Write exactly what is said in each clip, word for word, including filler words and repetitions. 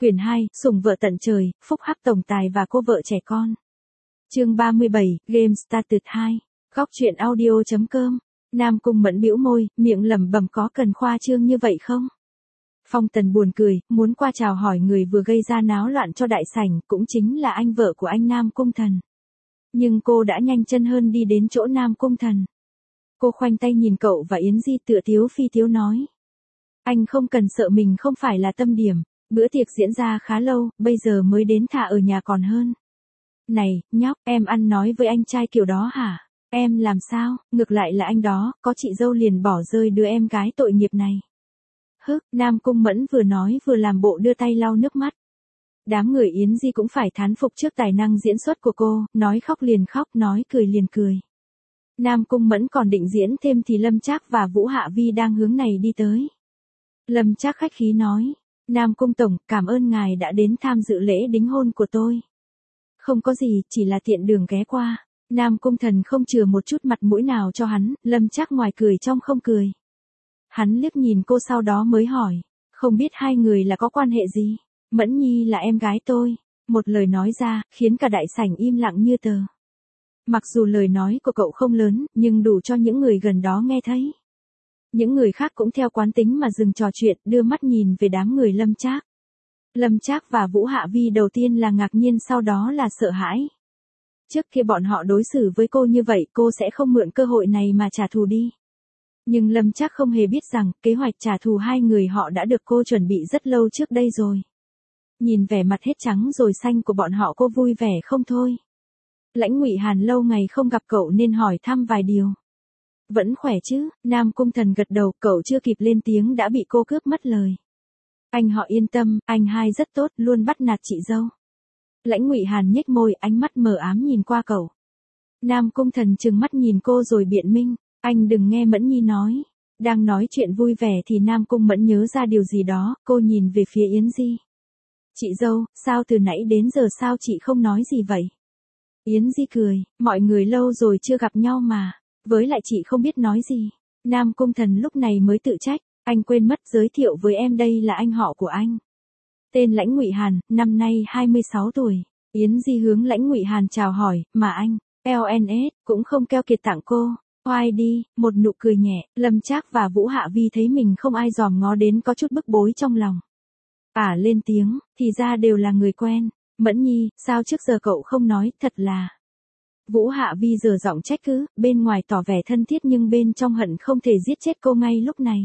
Quyển hai, Sủng vợ tận trời, phúc hắc tổng tài và cô vợ trẻ con. Chương ba mươi bảy, Game Started hai. Góc truyện audio chấm com. Nam Cung Mẫn bĩu môi, miệng lẩm bẩm có cần khoa trương như vậy không? Phong Tần buồn cười, muốn qua chào hỏi người vừa gây ra náo loạn cho đại sảnh, cũng chính là anh vợ của anh Nam Cung Thần. Nhưng cô đã nhanh chân hơn đi đến chỗ Nam Cung Thần. Cô khoanh tay nhìn cậu và Yến Di tựa tiếu phi tiếu nói. Anh không cần sợ mình không phải là tâm điểm. Bữa tiệc diễn ra khá lâu, bây giờ mới đến thả ở nhà còn hơn. Này, nhóc, em ăn nói với anh trai kiểu đó hả? Em làm sao, ngược lại là anh đó, có chị dâu liền bỏ rơi đứa em gái tội nghiệp này. Hức, Nam Cung Mẫn vừa nói vừa làm bộ đưa tay lau nước mắt. Đám người Yến Di cũng phải thán phục trước tài năng diễn xuất của cô, nói khóc liền khóc, nói cười liền cười. Nam Cung Mẫn còn định diễn thêm thì Lâm Trác và Vũ Hạ Vi đang hướng này đi tới. Lâm Trác khách khí nói. Nam Cung Tổng, cảm ơn ngài đã đến tham dự lễ đính hôn của tôi. Không có gì, chỉ là tiện đường ghé qua. Nam Cung Thần không chừa một chút mặt mũi nào cho hắn, Lâm Trác ngoài cười trong không cười. Hắn liếc nhìn cô sau đó mới hỏi, không biết hai người là có quan hệ gì? Mẫn Nhi là em gái tôi. Một lời nói ra, khiến cả đại sảnh im lặng như tờ. Mặc dù lời nói của cậu không lớn, nhưng đủ cho những người gần đó nghe thấy. Những người khác cũng theo quán tính mà dừng trò chuyện, đưa mắt nhìn về đám người Lâm Trác. Lâm Trác và Vũ Hạ Vi đầu tiên là ngạc nhiên, sau đó là sợ hãi. Trước khi bọn họ đối xử với cô như vậy, cô sẽ không mượn cơ hội này mà trả thù đi. Nhưng Lâm Trác không hề biết rằng, kế hoạch trả thù hai người họ đã được cô chuẩn bị rất lâu trước đây rồi. Nhìn vẻ mặt hết trắng rồi xanh của bọn họ, cô vui vẻ không thôi. Lãnh Ngụy Hàn lâu ngày không gặp cậu nên hỏi thăm vài điều. Vẫn khỏe chứ? Nam Cung Thần gật đầu, cậu chưa kịp lên tiếng đã bị cô cướp mất lời. Anh họ yên tâm, anh hai rất tốt, luôn bắt nạt chị dâu. Lãnh Ngụy Hàn nhếch môi, ánh mắt mờ ám nhìn qua cậu. Nam Cung Thần trừng mắt nhìn cô rồi biện minh, anh đừng nghe Mẫn Nhi nói. Đang nói chuyện vui vẻ thì Nam Cung Mẫn nhớ ra điều gì đó, cô nhìn về phía Yến Di. Chị dâu, sao từ nãy đến giờ sao chị không nói gì vậy? Yến Di cười, mọi người lâu rồi chưa gặp nhau mà. Với lại chị không biết nói gì. Nam Cung Thần lúc này mới tự trách, anh quên mất giới thiệu với em, đây là anh họ của anh. Tên Lãnh Ngụy Hàn, năm nay hai mươi sáu tuổi. Yến Di hướng Lãnh Ngụy Hàn chào hỏi, mà anh, lờ en ét, cũng không keo kiệt tặng cô. Oai đi, một nụ cười nhẹ, Lâm Trác và Vũ Hạ Vi thấy mình không ai dòm ngó đến có chút bức bối trong lòng. À lên tiếng, thì ra đều là người quen. Mẫn Nhi, sao trước giờ cậu không nói, thật là... Vũ Hạ Vi giở giọng trách cứ, bên ngoài tỏ vẻ thân thiết nhưng bên trong hận không thể giết chết cô ngay lúc này.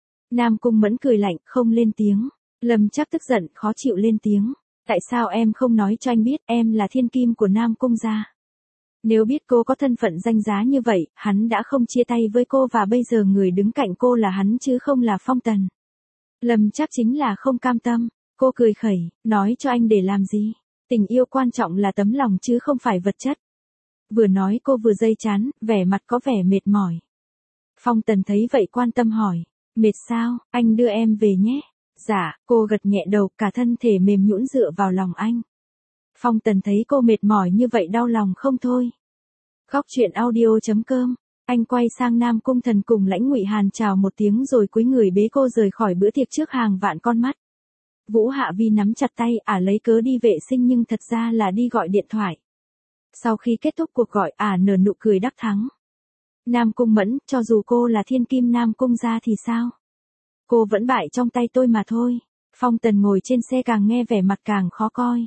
Nam Cung Mẫn cười lạnh, không lên tiếng. Lâm Trác tức giận, khó chịu lên tiếng. Tại sao em không nói cho anh biết em là thiên kim của Nam Cung gia? Nếu biết cô có thân phận danh giá như vậy, hắn đã không chia tay với cô và bây giờ người đứng cạnh cô là hắn chứ không là Phong Tần. Lâm Trác chính là không cam tâm. Cô cười khẩy, nói cho anh để làm gì? Tình yêu quan trọng là tấm lòng chứ không phải vật chất. Vừa nói cô vừa dây chán, vẻ mặt có vẻ mệt mỏi. Phong Tần thấy vậy quan tâm hỏi, mệt sao, anh đưa em về nhé. Dạ, cô gật nhẹ đầu, cả thân thể mềm nhũn dựa vào lòng anh. Phong Tần thấy cô mệt mỏi như vậy đau lòng không thôi. Góc truyện audio chấm com. Anh quay sang Nam Cung Thần cùng Lãnh Ngụy Hàn chào một tiếng rồi cúi người bế cô rời khỏi bữa tiệc trước hàng vạn con mắt. Vũ Hạ Vi nắm chặt tay, ả à lấy cớ đi vệ sinh nhưng thật ra là đi gọi điện thoại. Sau khi kết thúc cuộc gọi, ả à nở nụ cười đắc thắng. Nam Cung Mẫn, cho dù cô là thiên kim Nam Cung gia thì sao? Cô vẫn bại trong tay tôi mà thôi. Phong Tần ngồi trên xe càng nghe vẻ mặt càng khó coi.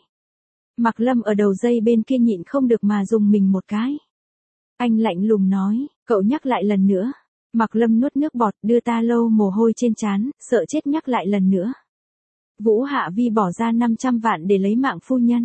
Mạc Lâm ở đầu dây bên kia nhịn không được mà dùng mình một cái. Anh lạnh lùng nói, cậu nhắc lại lần nữa. Mạc Lâm nuốt nước bọt, đưa ta lâu mồ hôi trên trán, sợ chết nhắc lại lần nữa. Vũ Hạ Vi bỏ ra năm trăm vạn để lấy mạng phu nhân.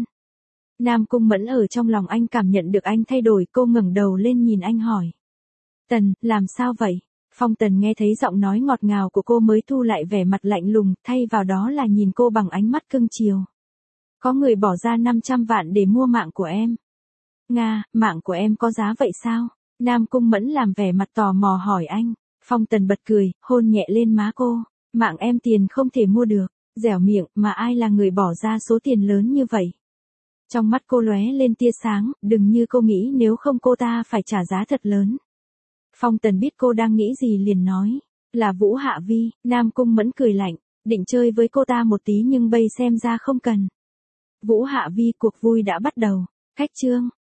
Nam Cung Mẫn ở trong lòng anh cảm nhận được anh thay đổi, cô ngẩng đầu lên nhìn anh hỏi. Tần, làm sao vậy? Phong Tần nghe thấy giọng nói ngọt ngào của cô mới thu lại vẻ mặt lạnh lùng, thay vào đó là nhìn cô bằng ánh mắt cưng chiều. Có người bỏ ra năm trăm vạn để mua mạng của em. Nga, mạng của em có giá vậy sao? Nam Cung Mẫn làm vẻ mặt tò mò hỏi anh. Phong Tần bật cười, hôn nhẹ lên má cô. Mạng em tiền không thể mua được. Dẻo miệng, mà ai là người bỏ ra số tiền lớn như vậy? Trong mắt cô lóe lên tia sáng, đừng như cô nghĩ, nếu không cô ta phải trả giá thật lớn. Phong Tần biết cô đang nghĩ gì liền nói, là Vũ Hạ Vi. Nam Cung Mẫn cười lạnh, Định chơi với cô ta một tí nhưng bây xem ra không cần. Vũ Hạ Vi, cuộc vui đã bắt đầu. Khách chương.